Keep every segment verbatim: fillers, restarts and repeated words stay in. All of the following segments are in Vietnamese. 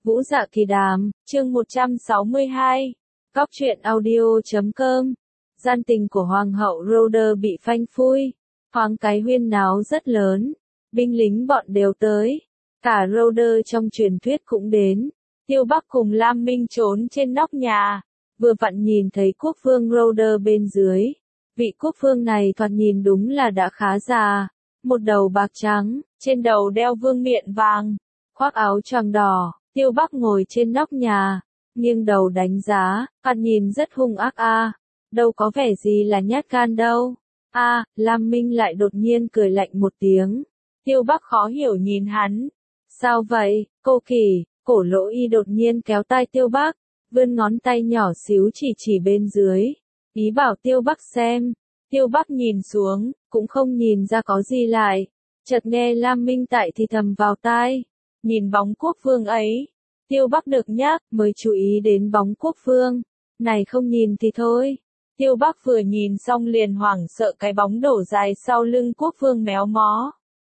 Vũ Dạ Kỳ Đàm, chương một trăm sáu mươi hai. Góc truyện audio chấm com. Gian tình của Hoàng hậu Rhoder bị phanh phui. Hoang cái huyên náo rất lớn. Binh lính bọn đều tới. Cả Rhoder trong truyền thuyết cũng đến. Tiêu Bắc cùng Lam Minh trốn trên nóc nhà. Vừa vặn nhìn thấy quốc vương Rhoder bên dưới. Vị quốc vương này thoạt nhìn đúng là đã khá già. Một đầu bạc trắng, trên đầu đeo vương miện vàng. Khoác áo choàng đỏ. Tiêu Bắc ngồi trên nóc nhà, nghiêng đầu đánh giá, thoạt nhìn rất hung ác a, à. Đâu có vẻ gì là nhát gan đâu. A, à, Lam Minh lại đột nhiên cười lạnh một tiếng. Tiêu Bắc khó hiểu nhìn hắn. Sao vậy, cô Kỳ? Cổ Lỗ Y đột nhiên kéo tay Tiêu Bắc, vươn ngón tay nhỏ xíu chỉ chỉ bên dưới, ý bảo Tiêu Bắc xem. Tiêu Bắc nhìn xuống, cũng không nhìn ra có gì lại. Chợt nghe Lam Minh tại thì thầm vào tai. Nhìn bóng quốc vương ấy, Tiêu Bắc được nhắc, mới chú ý đến bóng quốc vương. Này không nhìn thì thôi. Tiêu Bắc vừa nhìn xong liền hoảng sợ cái bóng đổ dài sau lưng quốc vương méo mó.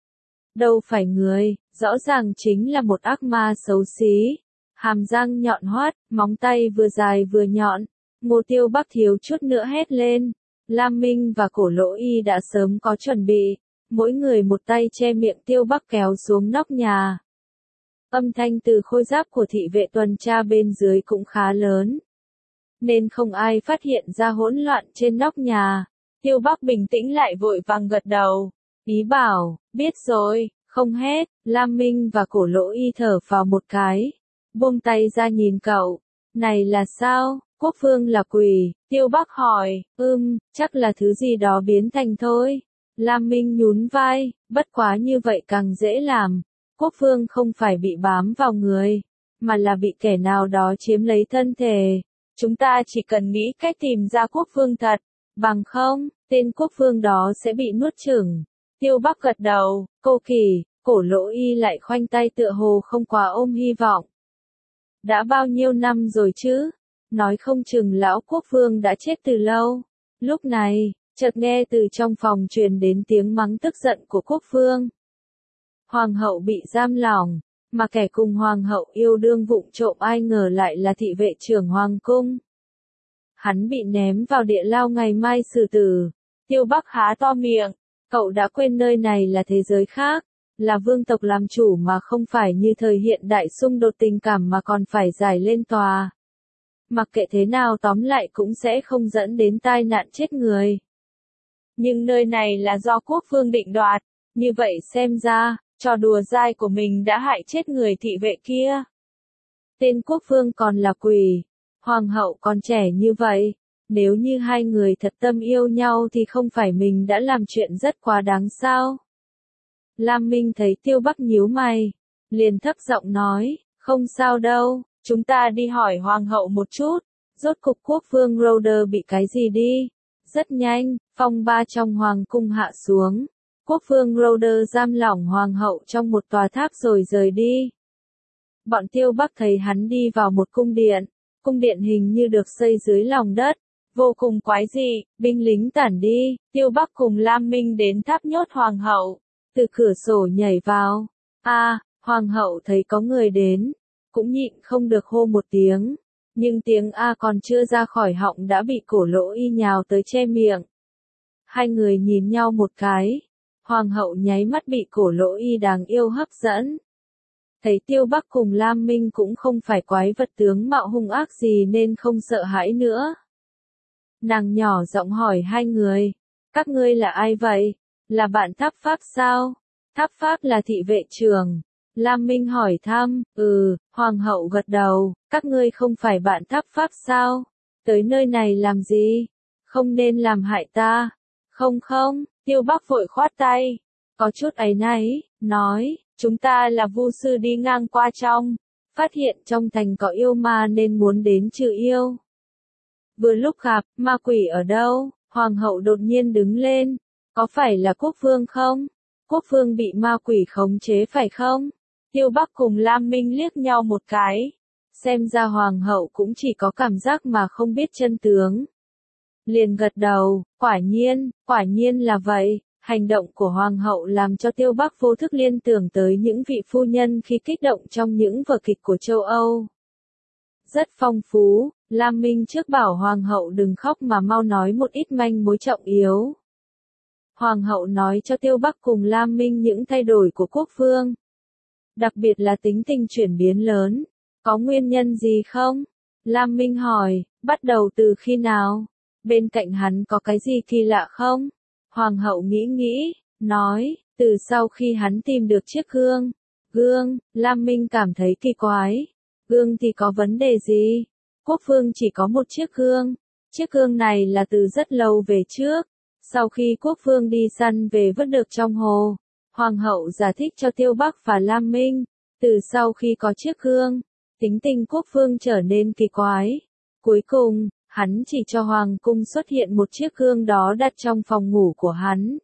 Đâu phải người, rõ ràng chính là một ác ma xấu xí. Hàm răng nhọn hoắt, móng tay vừa dài vừa nhọn. Ngô Tiêu Bắc thiếu chút nữa hét lên. Lam Minh và Cổ Lỗ Y đã sớm có chuẩn bị. Mỗi người một tay che miệng Tiêu Bắc kéo xuống nóc nhà. Âm thanh từ khôi giáp của thị vệ tuần tra bên dưới cũng khá lớn, nên không ai phát hiện ra hỗn loạn trên nóc nhà. Tiêu Bắc bình tĩnh lại vội vàng gật đầu, ý bảo, biết rồi, không hét. Lam Minh và Cổ Lỗ Y thở vào một cái, buông tay ra nhìn cậu. Này là sao, quốc vương là quỷ? Tiêu Bắc hỏi. Ừm, chắc là thứ gì đó biến thành thôi. Lam Minh nhún vai, bất quá như vậy càng dễ làm. Quốc vương không phải bị bám vào người, mà là bị kẻ nào đó chiếm lấy thân thể. Chúng ta chỉ cần nghĩ cách tìm ra quốc vương thật, bằng không, tên quốc vương đó sẽ bị nuốt chửng. Tiêu Bắc gật đầu. Cô Kỳ, Cổ Lỗ Y lại khoanh tay tựa hồ không quá ôm hy vọng. Đã bao nhiêu năm rồi chứ? Nói không chừng lão quốc vương đã chết từ lâu. Lúc này, chợt nghe từ trong phòng truyền đến tiếng mắng tức giận của quốc vương. Hoàng hậu bị giam lỏng, mà kẻ cùng hoàng hậu yêu đương vụng trộm ai ngờ lại là thị vệ trưởng hoàng cung. Hắn bị ném vào địa lao ngày mai xử tử. Tiêu Bắc há to miệng, cậu đã quên nơi này là thế giới khác, là vương tộc làm chủ mà không phải như thời hiện đại xung đột tình cảm mà còn phải giải lên tòa. Mặc kệ thế nào tóm lại cũng sẽ không dẫn đến tai nạn chết người. Nhưng nơi này là do quốc vương định đoạt, như vậy xem ra, trò đùa dai của mình đã hại chết người thị vệ kia. Tên quốc vương còn là quỷ, hoàng hậu còn trẻ như vậy. Nếu như hai người thật tâm yêu nhau thì không phải mình đã làm chuyện rất quá đáng sao? Lam Minh thấy Tiêu Bắc nhíu mày, liền thấp giọng nói, không sao đâu, chúng ta đi hỏi hoàng hậu một chút, rốt cục quốc vương Rhoder bị cái gì đi. Rất nhanh, phong ba trong hoàng cung hạ xuống. Quốc vương Rhoder giam lỏng hoàng hậu trong một tòa tháp rồi rời đi. Bọn Tiêu Bắc thấy hắn đi vào một cung điện. Cung điện hình như được xây dưới lòng đất. Vô cùng quái dị, binh lính tản đi. Tiêu Bắc cùng Lam Minh đến tháp nhốt hoàng hậu. Từ cửa sổ nhảy vào. A, à, hoàng hậu thấy có người đến. Cũng nhịn không được hô một tiếng. Nhưng tiếng A còn chưa ra khỏi họng đã bị Cổ Lỗ Y nhào tới che miệng. Hai người nhìn nhau một cái. Hoàng hậu nháy mắt bị Cổ Lỗ Y đáng yêu hấp dẫn. Thấy Tiêu Bắc cùng Lam Minh cũng không phải quái vật tướng mạo hung ác gì nên không sợ hãi nữa. Nàng nhỏ giọng hỏi hai người, các ngươi là ai vậy? Là bạn Tháp Pháp sao? Tháp Pháp là thị vệ trưởng. Lam Minh hỏi thăm. Ừ, hoàng hậu gật đầu. Các ngươi không phải bạn Tháp Pháp sao? Tới nơi này làm gì? Không nên làm hại ta. Không không. Tiêu Bắc vội khoát tay, có chút áy náy, nói, chúng ta là vu sư đi ngang qua trong, phát hiện trong thành có yêu ma nên muốn đến trừ yêu. Vừa lúc gặp, ma quỷ ở đâu? Hoàng hậu đột nhiên đứng lên, có phải là quốc vương không? Quốc vương bị ma quỷ khống chế phải không? Tiêu Bắc cùng Lam Minh liếc nhau một cái, xem ra hoàng hậu cũng chỉ có cảm giác mà không biết chân tướng. Liền gật đầu, quả nhiên, quả nhiên là vậy, Hành động của Hoàng hậu làm cho Tiêu Bắc vô thức liên tưởng tới những vị phu nhân khi kích động trong những vở kịch của châu Âu. Rất phong phú, Lam Minh trước bảo Hoàng hậu đừng khóc mà mau nói một ít manh mối trọng yếu. Hoàng hậu nói cho Tiêu Bắc cùng Lam Minh những thay đổi của quốc vương. Đặc biệt là tính tình chuyển biến lớn. Có nguyên nhân gì không? Lam Minh hỏi, bắt đầu từ khi nào? Bên cạnh hắn có cái gì kỳ lạ không? Hoàng hậu nghĩ nghĩ, nói, từ sau khi hắn tìm được chiếc gương. Gương, Lam Minh cảm thấy kỳ quái. Gương thì có vấn đề gì? Quốc vương chỉ có một chiếc gương. Chiếc gương này là từ rất lâu về trước. Sau khi quốc vương đi săn về vứt được trong hồ. Hoàng hậu giải thích cho Tiêu Bắc và Lam Minh. Từ sau khi có chiếc gương, tính tình quốc vương trở nên kỳ quái. Cuối cùng, hắn chỉ cho hoàng cung xuất hiện một chiếc gương đó đặt trong phòng ngủ của hắn.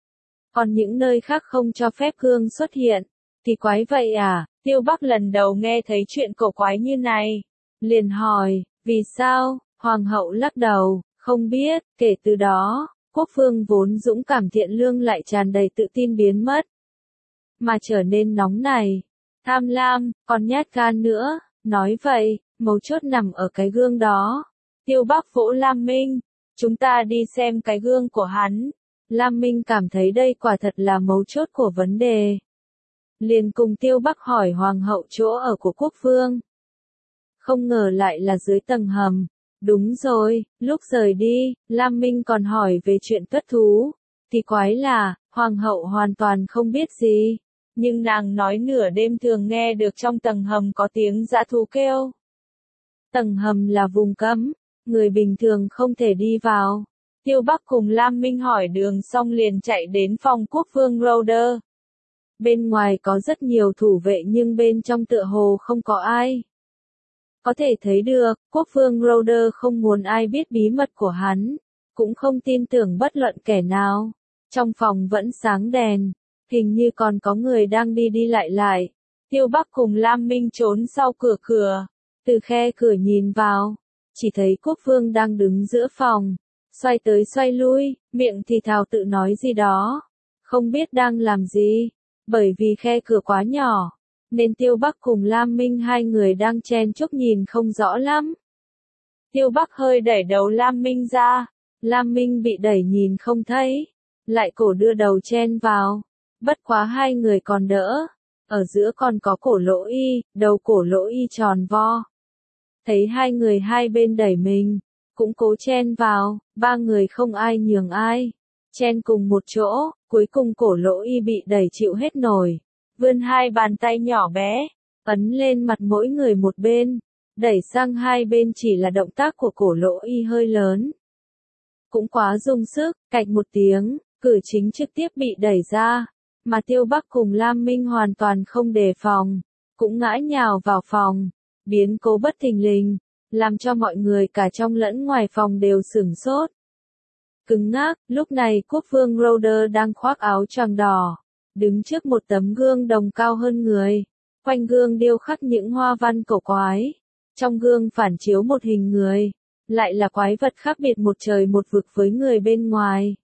Còn những nơi khác không cho phép gương xuất hiện. Kỳ quái vậy à? Tiêu Bắc lần đầu nghe thấy chuyện cổ quái như này. Liền hỏi, vì sao? Hoàng hậu lắc đầu, không biết. Kể từ đó, quốc vương vốn dũng cảm thiện lương lại tràn đầy tự tin biến mất. Mà trở nên nóng nảy, tham lam, còn nhát gan nữa. Nói vậy, mấu chốt nằm ở cái gương đó. Tiêu Bắc vỗ Lam Minh, chúng ta đi xem cái gương của hắn. Lam Minh cảm thấy đây quả thật là mấu chốt của vấn đề. Liền cùng Tiêu Bắc hỏi hoàng hậu chỗ ở của quốc vương. Không ngờ lại là dưới tầng hầm. Đúng rồi, lúc rời đi, Lam Minh còn hỏi về chuyện tuất thú. Thì quái là, hoàng hậu hoàn toàn không biết gì. Nhưng nàng nói nửa đêm thường nghe được trong tầng hầm có tiếng dã thú kêu. Tầng hầm là vùng cấm, người bình thường không thể đi vào. Tiêu Bắc cùng Lam Minh hỏi đường xong liền chạy đến phòng quốc vương Rhoder. Bên ngoài có rất nhiều thủ vệ nhưng bên trong tựa hồ không có ai. Có thể thấy được, quốc vương Rhoder không muốn ai biết bí mật của hắn, cũng không tin tưởng bất luận kẻ nào. Trong phòng vẫn sáng đèn, hình như còn có người đang đi đi lại lại. Tiêu Bắc cùng Lam Minh trốn sau cửa cửa, từ khe cửa nhìn vào, chỉ thấy quốc vương đang đứng giữa phòng, xoay tới xoay lui, miệng thì thào tự nói gì đó, không biết đang làm gì, bởi vì khe cửa quá nhỏ, nên Tiêu Bắc cùng Lam Minh hai người đang chen chúc nhìn không rõ lắm. Tiêu Bắc hơi đẩy đầu Lam Minh ra, Lam Minh bị đẩy nhìn không thấy, lại cổ đưa đầu chen vào, bất quá hai người còn đỡ, ở giữa còn có cổ lỗ y, đầu cổ lỗ y tròn vo. Thấy hai người hai bên đẩy mình, cũng cố chen vào, ba người không ai nhường ai, chen cùng một chỗ, cuối cùng cổ lỗ y bị đẩy chịu hết nổi, vươn hai bàn tay nhỏ bé, ấn lên mặt mỗi người một bên, đẩy sang hai bên chỉ là động tác của cổ lỗ y hơi lớn. Cũng quá dùng sức, cạch một tiếng, cửa chính trực tiếp bị đẩy ra, mà Tiêu Bắc cùng Lam Minh hoàn toàn không đề phòng, cũng ngã nhào vào phòng, biến cố bất thình lình, làm cho mọi người cả trong lẫn ngoài phòng đều sửng sốt. Cứng ngắc, lúc này quốc vương Rhoder đang khoác áo choàng đỏ, đứng trước một tấm gương đồng cao hơn người, quanh gương điêu khắc những hoa văn cổ quái, trong gương phản chiếu một hình người, lại là quái vật khác biệt một trời một vực với người bên ngoài.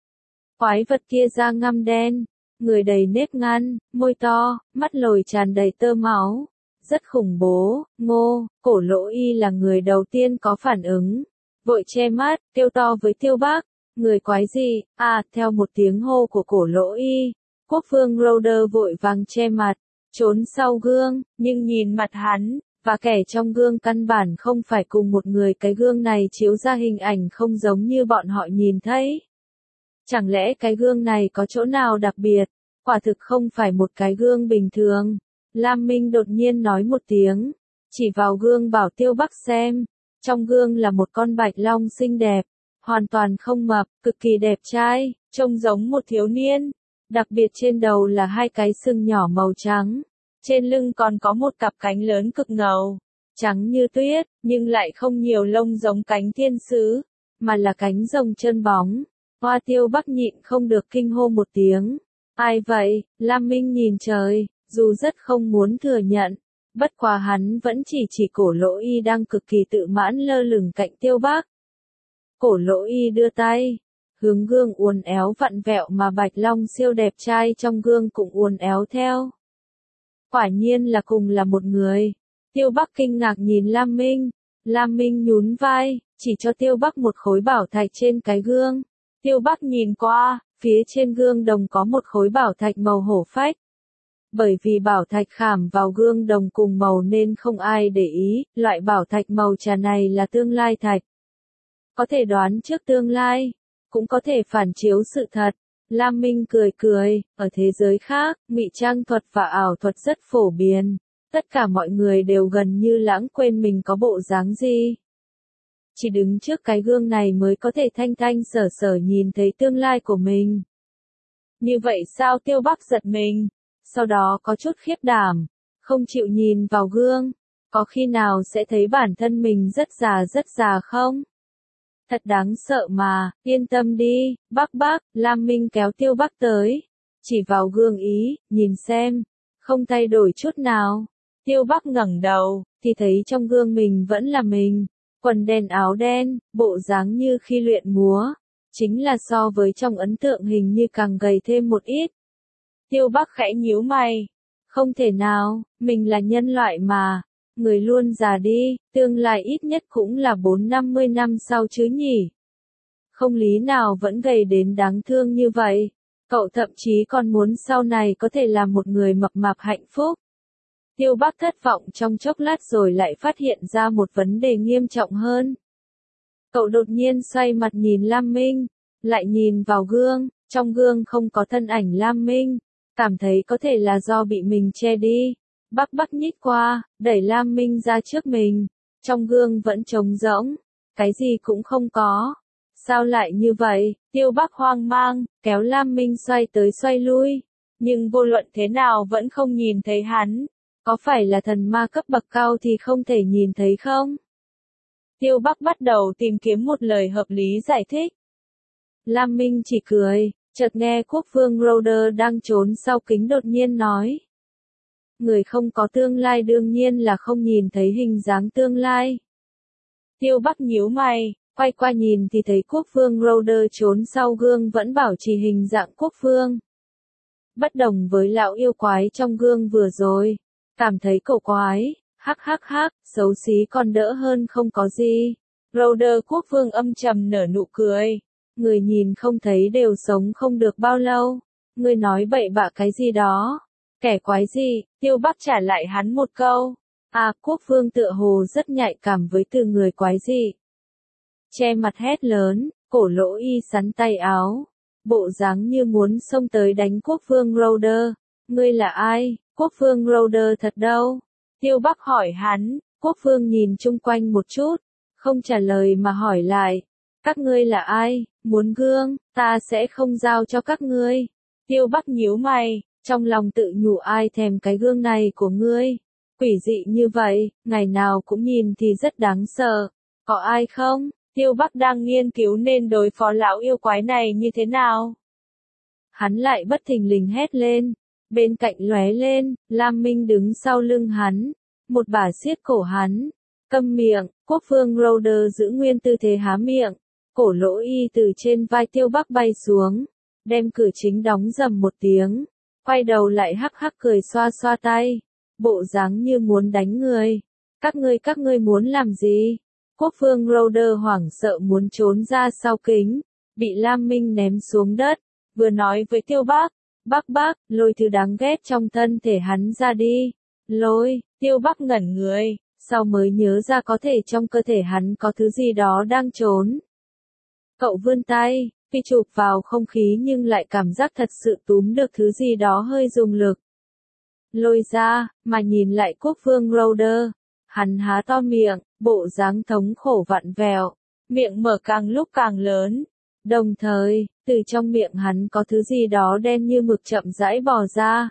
Quái vật kia da ngăm đen, người đầy nếp nhăn, môi to, mắt lồi tràn đầy tơ máu, rất khủng bố. Ngô, cổ lỗ y là người đầu tiên có phản ứng, vội che mắt, kêu to với Tiêu Bắc, người quái gì, à, theo một tiếng hô của cổ lỗ y, quốc vương Rhoder vội vàng che mặt, trốn sau gương, nhưng nhìn mặt hắn, và kẻ trong gương căn bản không phải cùng một người, cái gương này chiếu ra hình ảnh không giống như bọn họ nhìn thấy. Chẳng lẽ cái gương này có chỗ nào đặc biệt? Quả thực không phải một cái gương bình thường. Lam Minh đột nhiên nói một tiếng, chỉ vào gương bảo Tiêu Bắc xem. Trong gương là một con bạch long xinh đẹp, hoàn toàn không mập, cực kỳ đẹp trai, trông giống một thiếu niên. Đặc biệt trên đầu là hai cái sừng nhỏ màu trắng, trên lưng còn có một cặp cánh lớn cực ngầu, trắng như tuyết, nhưng lại không nhiều lông giống cánh thiên sứ, mà là cánh rồng chân bóng. Hoa Tiêu Bắc nhịn không được kinh hô một tiếng. Ai vậy? Lam Minh nhìn trời, dù rất không muốn thừa nhận, bất quá hắn vẫn chỉ chỉ cổ lỗ y đang cực kỳ tự mãn lơ lửng cạnh Tiêu Bắc. Cổ lỗ y đưa tay, hướng gương uốn éo vặn vẹo mà Bạch Long siêu đẹp trai trong gương cũng uốn éo theo. Quả nhiên là cùng là một người. Tiêu Bắc kinh ngạc nhìn Lam Minh. Lam Minh nhún vai, chỉ cho Tiêu Bắc một khối bảo thạch trên cái gương. Tiêu Bắc nhìn qua, phía trên gương đồng có một khối bảo thạch màu hổ phách. Bởi vì bảo thạch khảm vào gương đồng cùng màu nên không ai để ý, loại bảo thạch màu trà này là tương lai thạch. Có thể đoán trước tương lai, cũng có thể phản chiếu sự thật. Lam Minh cười cười, ở thế giới khác, ngụy trang thuật và ảo thuật rất phổ biến. Tất cả mọi người đều gần như lãng quên mình có bộ dáng gì. Chỉ đứng trước cái gương này mới có thể thanh thanh sở sở nhìn thấy tương lai của mình. Như vậy sao? Tiêu Bắc giật mình, sau đó có chút khiếp đảm, không chịu nhìn vào gương. Có khi nào sẽ thấy bản thân mình rất già rất già không? Thật đáng sợ mà, yên tâm đi, Bắc Bắc. Lam Minh kéo Tiêu Bắc tới, chỉ vào gương ý, nhìn xem, không thay đổi chút nào. Tiêu Bắc ngẩng đầu, thì thấy trong gương mình vẫn là mình, quần đen áo đen, bộ dáng như khi luyện múa, chính là so với trong ấn tượng hình như càng gầy thêm một ít. Tiêu Bắc khẽ nhíu mày, không thể nào, mình là nhân loại mà, người luôn già đi, tương lai ít nhất cũng là bốn năm mươi năm sau chứ nhỉ. Không lý nào vẫn gầy đến đáng thương như vậy, cậu thậm chí còn muốn sau này có thể là một người mập mạp hạnh phúc. Tiêu Bắc thất vọng trong chốc lát rồi lại phát hiện ra một vấn đề nghiêm trọng hơn. Cậu đột nhiên xoay mặt nhìn Lam Minh, lại nhìn vào gương, trong gương không có thân ảnh Lam Minh, cảm thấy có thể là do bị mình che đi. Bắc Bắc nhích qua, đẩy Lam Minh ra trước mình, trong gương vẫn trống rỗng, cái gì cũng không có. Sao lại như vậy? Tiêu Bắc hoang mang, kéo Lam Minh xoay tới xoay lui, nhưng vô luận thế nào vẫn không nhìn thấy hắn. Có phải là thần ma cấp bậc cao thì không thể nhìn thấy không? Tiêu Bắc bắt đầu tìm kiếm một lời hợp lý giải thích. Lam Minh chỉ cười, chợt nghe Quốc vương Roder đang trốn sau kính đột nhiên nói. Người không có tương lai đương nhiên là không nhìn thấy hình dáng tương lai. Tiêu Bắc nhíu mày, quay qua nhìn thì thấy Quốc vương Roder trốn sau gương vẫn bảo trì hình dạng quốc vương. Bất đồng với lão yêu quái trong gương vừa rồi. Cảm thấy cổ quái, hắc hắc hắc, xấu xí còn đỡ hơn không có gì. Roder quốc vương âm trầm nở nụ cười. Người nhìn không thấy đều sống không được bao lâu. Người nói bậy bạ cái gì đó. Kẻ quái gì? Tiêu Bắc trả lại hắn một câu. À, quốc vương tựa hồ rất nhạy cảm với từ người quái gì. Che mặt hét lớn, cổ lỗ y sắn tay áo. Bộ dáng như muốn xông tới đánh quốc vương Roder. Ngươi là ai? Quốc vương Roder thật đâu? Tiêu Bắc hỏi hắn, quốc vương nhìn chung quanh một chút, không trả lời mà hỏi lại. Các ngươi là ai? Muốn gương, ta sẽ không giao cho các ngươi. Tiêu Bắc nhíu mày, trong lòng tự nhủ ai thèm cái gương này của ngươi. Quỷ dị như vậy, ngày nào cũng nhìn thì rất đáng sợ. Có ai không? Tiêu Bắc đang nghiên cứu nên đối phó lão yêu quái này như thế nào. Hắn lại bất thình lình hét lên. Bên cạnh lóe lên, Lam Minh đứng sau lưng hắn, một bà siết cổ hắn. Câm miệng, quốc vương Roder giữ nguyên tư thế há miệng, cổ lỗ y từ trên vai Tiêu Bắc bay xuống, đem cửa chính đóng rầm một tiếng, quay đầu lại hắc hắc cười xoa xoa tay, bộ dáng như muốn đánh người. Các ngươi các ngươi muốn làm gì? Quốc vương Roder hoảng sợ muốn trốn ra sau kính, bị Lam Minh ném xuống đất, vừa nói với Tiêu Bắc. Bắc Bắc, lôi thứ đáng ghét trong thân thể hắn ra đi. Lôi, Tiêu Bắc ngẩn người, sau mới nhớ ra có thể trong cơ thể hắn có thứ gì đó đang trốn. Cậu vươn tay, phi chụp vào không khí nhưng lại cảm giác thật sự túm được thứ gì đó hơi dùng lực. Lôi ra, mà nhìn lại quốc vương Roder, hắn há to miệng, bộ dáng thống khổ vặn vẹo, miệng mở càng lúc càng lớn. Đồng thời, từ trong miệng hắn có thứ gì đó đen như mực chậm rãi bò ra.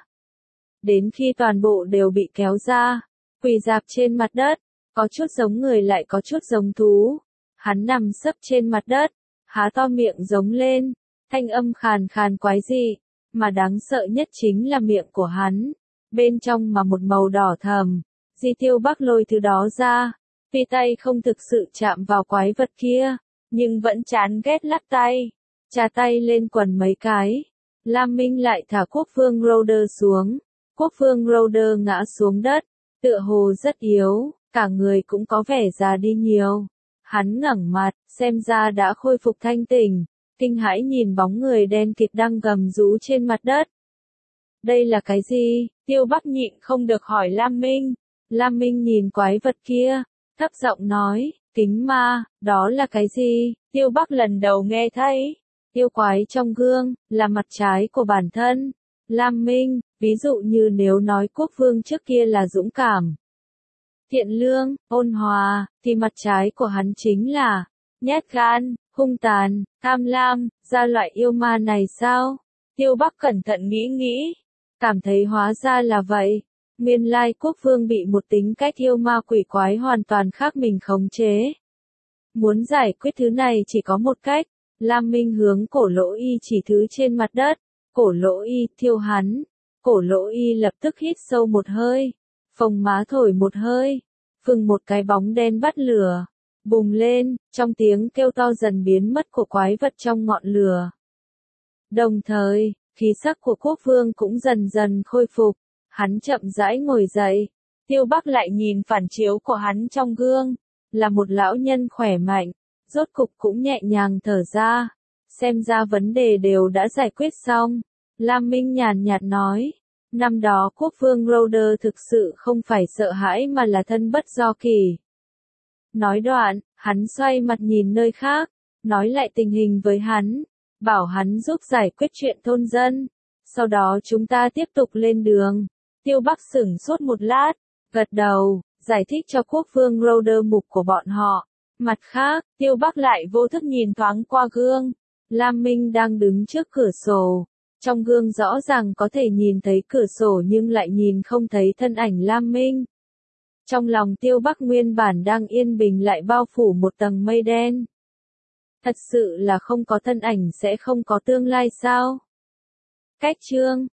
Đến khi toàn bộ đều bị kéo ra, quỳ rạp trên mặt đất, có chút giống người lại có chút giống thú. Hắn nằm sấp trên mặt đất, há to miệng giống lên, thanh âm khàn khàn quái dị, mà đáng sợ nhất chính là miệng của hắn. Bên trong mà một màu đỏ thầm, Di Tiêu Bắc lôi thứ đó ra, tuy tay không thực sự chạm vào quái vật kia, nhưng vẫn chán ghét lắc tay. Chà tay lên quần mấy cái. Lam Minh lại thả Quốc Vương Roder xuống. Quốc Vương Roder ngã xuống đất, tựa hồ rất yếu, cả người cũng có vẻ già đi nhiều. Hắn ngẩng mặt, xem ra đã khôi phục thanh tỉnh, kinh hãi nhìn bóng người đen kịt đang gầm rú trên mặt đất. Đây là cái gì? Tiêu Bắc nhịn không được hỏi Lam Minh. Lam Minh nhìn quái vật kia, thấp giọng nói, kính ma, đó là cái gì? Tiêu Bắc lần đầu nghe thấy. Yêu quái trong gương, là mặt trái của bản thân. Lam Minh, ví dụ như nếu nói quốc vương trước kia là dũng cảm, thiện lương, ôn hòa, thì mặt trái của hắn chính là nhát gan, hung tàn, tham lam, ra loại yêu ma này sao? Tiêu Bắc cẩn thận nghĩ nghĩ, cảm thấy hóa ra là vậy. Nguyên lai quốc vương bị một tính cách yêu ma quỷ quái hoàn toàn khác mình khống chế. Muốn giải quyết thứ này chỉ có một cách. Lam Minh hướng Cổ Lỗ Y chỉ thứ trên mặt đất. Cổ Lỗ Y thiêu hắn. Cổ Lỗ Y lập tức hít sâu một hơi. Phồng má thổi một hơi. Phừng một cái bóng đen bắt lửa. Bùng lên, trong tiếng kêu to dần biến mất của quái vật trong ngọn lửa. Đồng thời, khí sắc của quốc vương cũng dần dần khôi phục. Hắn chậm rãi ngồi dậy. Tiêu Bắc lại nhìn phản chiếu của hắn trong gương. Là một lão nhân khỏe mạnh. Rốt cục cũng nhẹ nhàng thở ra. Xem ra vấn đề đều đã giải quyết xong. Lam Minh nhàn nhạt nói. Năm đó quốc vương Roder thực sự không phải sợ hãi mà là thân bất do kỳ. Nói đoạn, hắn xoay mặt nhìn nơi khác. Nói lại tình hình với hắn. Bảo hắn giúp giải quyết chuyện thôn dân. Sau đó chúng ta tiếp tục lên đường. Tiêu Bắc sửng sốt một lát. Gật đầu, giải thích cho quốc vương Roder mục của bọn họ. Mặt khác, Tiêu Bắc lại vô thức nhìn thoáng qua gương. Lam Minh đang đứng trước cửa sổ. Trong gương rõ ràng có thể nhìn thấy cửa sổ nhưng lại nhìn không thấy thân ảnh Lam Minh. Trong lòng Tiêu Bắc nguyên bản đang yên bình lại bao phủ một tầng mây đen. Thật sự là không có thân ảnh sẽ không có tương lai sao? Cách chương